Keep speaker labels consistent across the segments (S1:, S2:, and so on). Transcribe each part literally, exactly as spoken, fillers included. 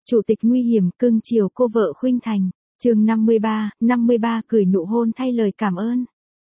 S1: Chủ tịch nguy hiểm cưng chiều cô vợ khuynh thành. Chương năm mươi ba, năm mươi ba cười nụ hôn thay lời cảm ơn.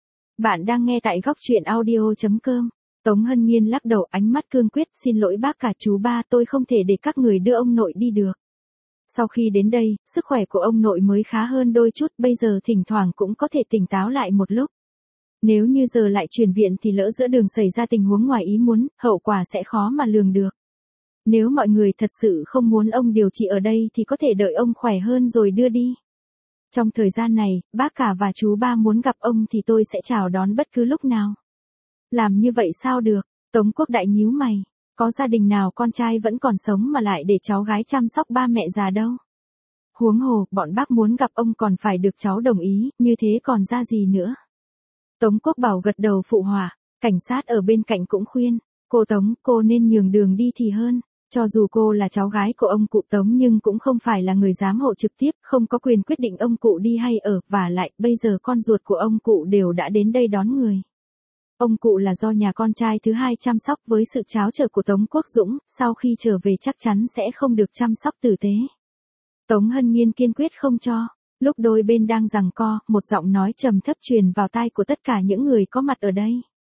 S1: Bạn đang nghe tại góc truyện audio chấm com. Tống Hân Nhiên lắc đầu, ánh mắt cương quyết, xin lỗi bác cả chú ba, tôi không thể để các người đưa ông nội đi được. Sau khi đến đây, sức khỏe của ông nội mới khá hơn đôi chút, bây giờ thỉnh thoảng cũng có thể tỉnh táo lại một lúc. Nếu như giờ lại chuyển viện thì lỡ giữa đường xảy ra tình huống ngoài ý muốn, hậu quả sẽ khó mà lường được. Nếu mọi người thật sự không muốn ông điều trị ở đây thì có thể đợi ông khỏe hơn rồi đưa đi. Trong thời gian này, bác cả và chú ba muốn gặp ông thì tôi sẽ chào đón bất cứ lúc nào. Làm như vậy sao được? Tống Quốc Đại nhíu mày. Có gia đình nào con trai vẫn còn sống mà lại để cháu gái chăm sóc ba mẹ già đâu. Huống hồ, bọn bác muốn gặp ông còn phải được cháu đồng ý, như thế còn ra gì nữa. Tống Quốc Bảo gật đầu phụ họa, cảnh sát ở bên cạnh cũng khuyên, cô Tống, cô nên nhường đường đi thì hơn. Cho dù cô là cháu gái của ông cụ Tống nhưng cũng không phải là người giám hộ trực tiếp, không có quyền quyết định ông cụ đi hay ở, và lại, bây giờ con ruột của ông cụ đều đã đến đây đón người. Ông cụ là do nhà con trai thứ hai chăm sóc, với sự tráo trở của Tống Quốc Dũng, sau khi trở về chắc chắn sẽ không được chăm sóc tử tế. Tống Hân Nhiên kiên quyết không cho. Lúc đôi bên đang giằng co, một giọng nói trầm thấp truyền vào tai của tất cả những người có mặt ở đây.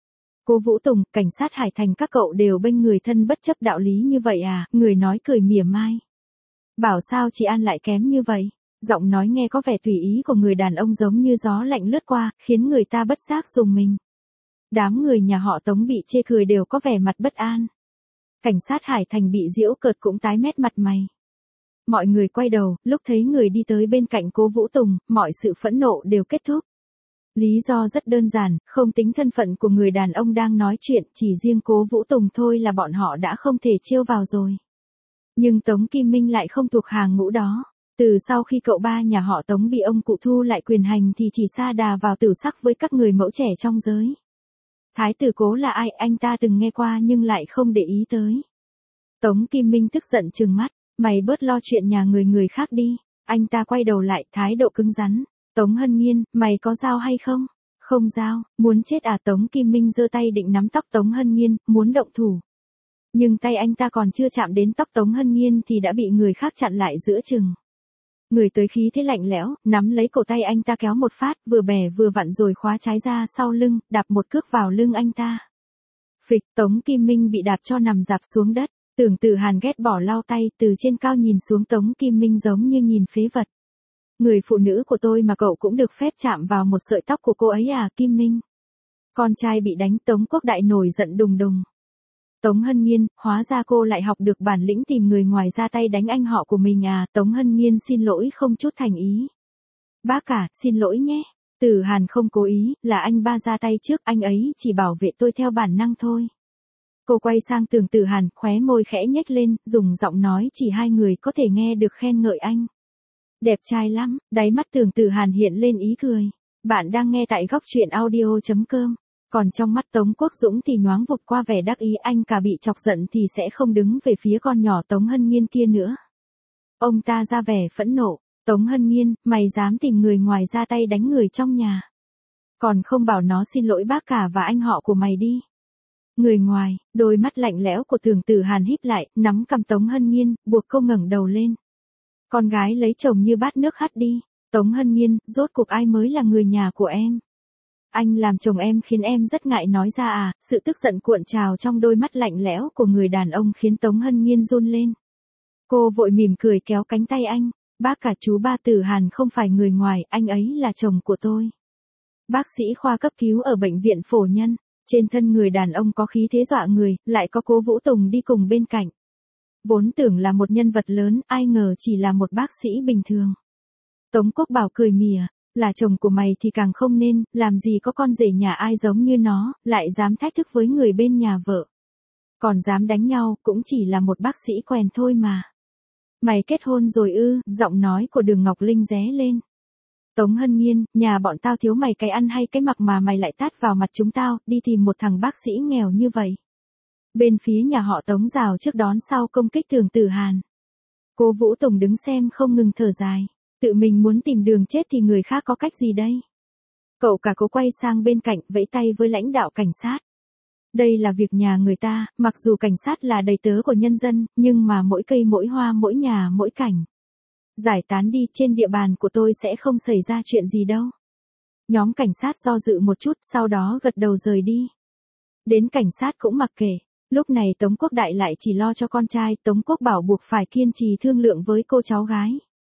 S1: Cô Vũ Tùng, cảnh sát Hải Thành, các cậu đều bênh người thân bất chấp đạo lý như vậy à? Người nói cười mỉa mai. Bảo sao chị An lại kém như vậy? Giọng nói nghe có vẻ tùy ý của người đàn ông giống như gió lạnh lướt qua, khiến người ta bất giác rùng mình. Đám người nhà họ Tống bị chê cười đều có vẻ mặt bất an. Cảnh sát Hải Thành bị giễu cợt cũng tái mét mặt mày. Mọi người quay đầu, lúc thấy người đi tới bên cạnh cô Vũ Tùng, mọi sự phẫn nộ đều kết thúc. Lý do rất đơn giản, không tính thân phận của người đàn ông đang nói chuyện, chỉ riêng cố Vũ Tùng thôi là bọn họ đã không thể trêu vào rồi. Nhưng Tống Kim Minh lại không thuộc hàng ngũ đó. Từ sau khi cậu ba nhà họ Tống bị ông cụ thu lại quyền hành thì chỉ sa đà vào tử sắc với các người mẫu trẻ trong giới. Thái tử Cố là ai, anh ta từng nghe qua nhưng lại không để ý tới. Tống Kim Minh tức giận trừng mắt, mày bớt lo chuyện nhà người người khác đi. Anh ta quay đầu lại, thái độ cứng rắn. Tống Hân Nhiên, mày có dao hay không? Không dao, muốn chết à? Tống Kim Minh giơ tay định nắm tóc Tống Hân Nhiên, muốn động thủ. Nhưng tay anh ta còn chưa chạm đến tóc Tống Hân Nhiên thì đã bị người khác chặn lại giữa chừng. Người tới khí thế lạnh lẽo, nắm lấy cổ tay anh ta kéo một phát, vừa bẻ vừa vặn rồi khóa trái ra sau lưng, đạp một cước vào lưng anh ta. Phịch, Tống Kim Minh bị đạp cho nằm rạp xuống đất. Tưởng Tử Hàn ghét bỏ lau tay, từ trên cao nhìn xuống Tống Kim Minh giống như nhìn phế vật. Người phụ nữ của tôi mà cậu cũng được phép chạm vào một sợi tóc của cô ấy à? Kim Minh. Con trai bị đánh, Tống Quốc Đại nổi giận đùng đùng. Tống Hân Nhiên, hóa ra cô lại học được bản lĩnh tìm người ngoài ra tay đánh anh họ của mình à? Tống Hân Nhiên xin lỗi không chút thành ý. Bác cả, xin lỗi nhé. Tử Hàn không cố ý, là anh ba ra tay trước, anh ấy chỉ bảo vệ tôi theo bản năng thôi. Cô quay sang Tưởng Tử Hàn, khóe môi khẽ nhếch lên, dùng giọng nói chỉ hai người có thể nghe được khen ngợi anh. Đẹp trai lắm, đáy mắt Tưởng Tử Hàn hiện lên ý cười. Bạn đang nghe tại góc truyện audio chấm com. Còn trong mắt Tống Quốc Dũng thì nhoáng vụt qua vẻ đắc ý, anh cả bị chọc giận thì sẽ không đứng về phía con nhỏ Tống Hân Nhiên kia nữa. Ông ta ra vẻ phẫn nộ. Tống Hân Nhiên, mày dám tìm người ngoài ra tay đánh người trong nhà. Còn không bảo nó xin lỗi bác cả và anh họ của mày đi. Người ngoài, đôi mắt lạnh lẽo của Tưởng Tử Hàn híp lại, nắm cầm Tống Hân Nhiên, buộc cô ngẩng đầu lên. Con gái lấy chồng như bát nước hắt đi. Tống Hân Nhiên, rốt cuộc ai mới là người nhà của em? Anh làm chồng em khiến em rất ngại nói ra à? Sự tức giận cuộn trào trong đôi mắt lạnh lẽo của người đàn ông khiến Tống Hân Nhiên run lên. Cô vội mỉm cười kéo cánh tay anh. Bác cả chú ba Tử Hàn không phải người ngoài, anh ấy là chồng của tôi. Bác sĩ khoa cấp cứu ở bệnh viện Phổ Nhân. Trên thân người đàn ông có khí thế dọa người, lại có cố Vũ Tùng đi cùng bên cạnh. Vốn tưởng là một nhân vật lớn, ai ngờ chỉ là một bác sĩ bình thường. Tống Quốc Bảo cười mỉa, là chồng của mày thì càng không nên, làm gì có con rể nhà ai giống như nó, lại dám thách thức với người bên nhà vợ. Còn dám đánh nhau, cũng chỉ là một bác sĩ quèn thôi mà. Mày kết hôn rồi ư? Giọng nói của Đường Ngọc Linh ré lên. Tống Hân Nhiên, nhà bọn tao thiếu mày cái ăn hay cái mặc mà mày lại tát vào mặt chúng tao, đi tìm một thằng bác sĩ nghèo như vậy. Bên phía nhà họ Tống rào trước đón sau công kích Tưởng Tử Hàn. Cô Vũ Tùng đứng xem không ngừng thở dài. Tự mình muốn tìm đường chết thì người khác có cách gì đây? Cậu cả cố quay sang bên cạnh, vẫy tay với lãnh đạo cảnh sát. Đây là việc nhà người ta, mặc dù cảnh sát là đầy tớ của nhân dân, nhưng mà mỗi cây mỗi hoa mỗi nhà mỗi cảnh. Giải tán đi, trên địa bàn của tôi sẽ không xảy ra chuyện gì đâu. Nhóm cảnh sát do dự một chút, sau đó gật đầu rời đi. Đến cảnh sát cũng mặc kệ. Lúc này Tống Quốc Đại lại chỉ lo cho con trai, Tống Quốc Bảo buộc phải kiên trì thương lượng với cô cháu gái.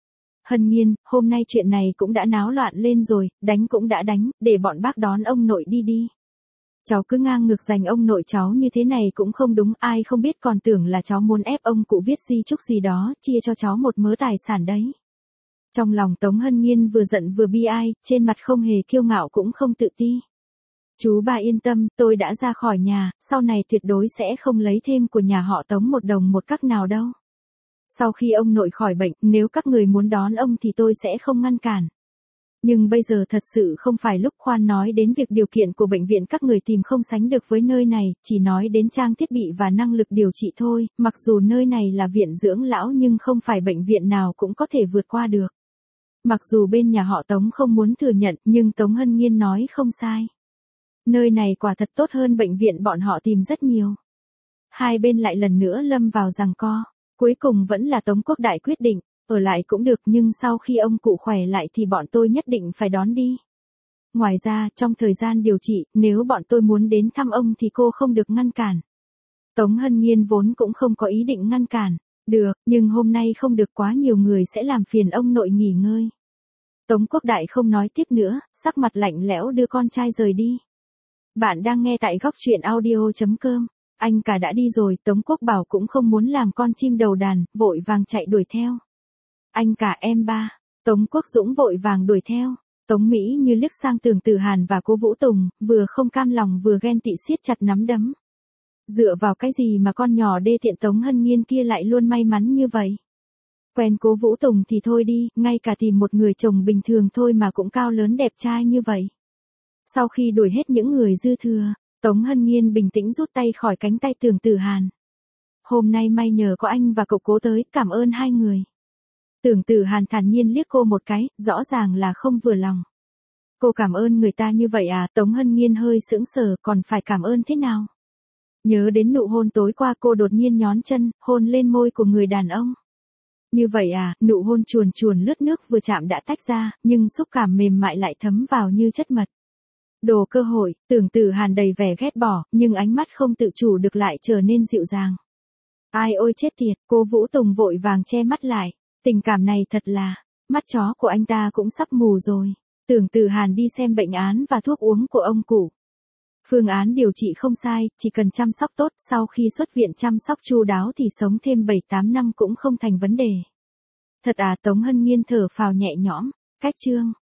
S1: Hân Nhiên, hôm nay chuyện này cũng đã náo loạn lên rồi, đánh cũng đã đánh, để bọn bác đón ông nội đi đi. Cháu cứ ngang ngược giành ông nội cháu như thế này cũng không đúng, ai không biết còn tưởng là cháu muốn ép ông cụ viết di chúc gì đó, chia cho cháu một mớ tài sản đấy. Trong lòng Tống Hân Nhiên vừa giận vừa bi ai, trên mặt không hề kiêu ngạo cũng không tự ti. Chú bà yên tâm, tôi đã ra khỏi nhà, sau này tuyệt đối sẽ không lấy thêm của nhà họ Tống một đồng một cắc nào đâu. Sau khi ông nội khỏi bệnh, nếu các người muốn đón ông thì tôi sẽ không ngăn cản. Nhưng bây giờ thật sự không phải lúc khoan nói đến việc điều kiện của bệnh viện các người tìm không sánh được với nơi này, chỉ nói đến trang thiết bị và năng lực điều trị thôi, mặc dù nơi này là viện dưỡng lão nhưng không phải bệnh viện nào cũng có thể vượt qua được. Mặc dù bên nhà họ Tống không muốn thừa nhận, nhưng Tống Hân Nhiên nói không sai. Nơi này quả thật tốt hơn bệnh viện bọn họ tìm rất nhiều. Hai bên lại lần nữa lâm vào giằng co. Cuối cùng vẫn là Tống Quốc Đại quyết định, ở lại cũng được nhưng sau khi ông cụ khỏe lại thì bọn tôi nhất định phải đón đi. Ngoài ra, trong thời gian điều trị, nếu bọn tôi muốn đến thăm ông thì cô không được ngăn cản. Tống Hân Nhiên vốn cũng không có ý định ngăn cản. Được, nhưng hôm nay không được, quá nhiều người sẽ làm phiền ông nội nghỉ ngơi. Tống Quốc Đại không nói tiếp nữa, sắc mặt lạnh lẽo đưa con trai rời đi. Bạn đang nghe tại góc truyện audio chấm com. Anh cả đã đi rồi, Tống Quốc Bảo cũng không muốn làm con chim đầu đàn, vội vàng chạy đuổi theo. Anh cả em ba. Tống Quốc Dũng vội vàng đuổi theo. Tống Mỹ như liếc sang Tưởng Tử Hàn và cô Vũ Tùng, vừa không cam lòng vừa ghen tị siết chặt nắm đấm. Dựa vào cái gì mà con nhỏ đê tiện Tống Hân Nhiên kia lại luôn may mắn như vậy? Quen cố Vũ Tùng thì thôi đi, ngay cả tìm một người chồng bình thường thôi mà cũng cao lớn đẹp trai như vậy. Sau khi đuổi hết những người dư thừa, Tống Hân Nhiên bình tĩnh rút tay khỏi cánh tay Tưởng Tử Hàn. Hôm nay may nhờ có anh và cậu cố tới, cảm ơn hai người. Tưởng Tử Hàn thản nhiên liếc cô một cái, rõ ràng là không vừa lòng. Cô cảm ơn người ta như vậy à? Tống Hân Nhiên hơi sững sờ, còn phải cảm ơn thế nào? Nhớ đến nụ hôn tối qua, cô đột nhiên nhón chân, hôn lên môi của người đàn ông. Như vậy à? Nụ hôn chuồn chuồn lướt nước vừa chạm đã tách ra, nhưng xúc cảm mềm mại lại thấm vào như chất mật. Đồ cơ hội, Tưởng Tử Hàn đầy vẻ ghét bỏ, nhưng ánh mắt không tự chủ được lại trở nên dịu dàng. Ai ôi chết tiệt, cô Vũ Tùng vội vàng che mắt lại. Tình cảm này thật là, mắt chó của anh ta cũng sắp mù rồi. Tưởng Tử Hàn đi xem bệnh án và thuốc uống của ông cụ. Phương án điều trị không sai, chỉ cần chăm sóc tốt, sau khi xuất viện chăm sóc chu đáo thì sống thêm bảy tám năm cũng không thành vấn đề. Thật à? Tống Hân Nhiên thở phào nhẹ nhõm. Cách chương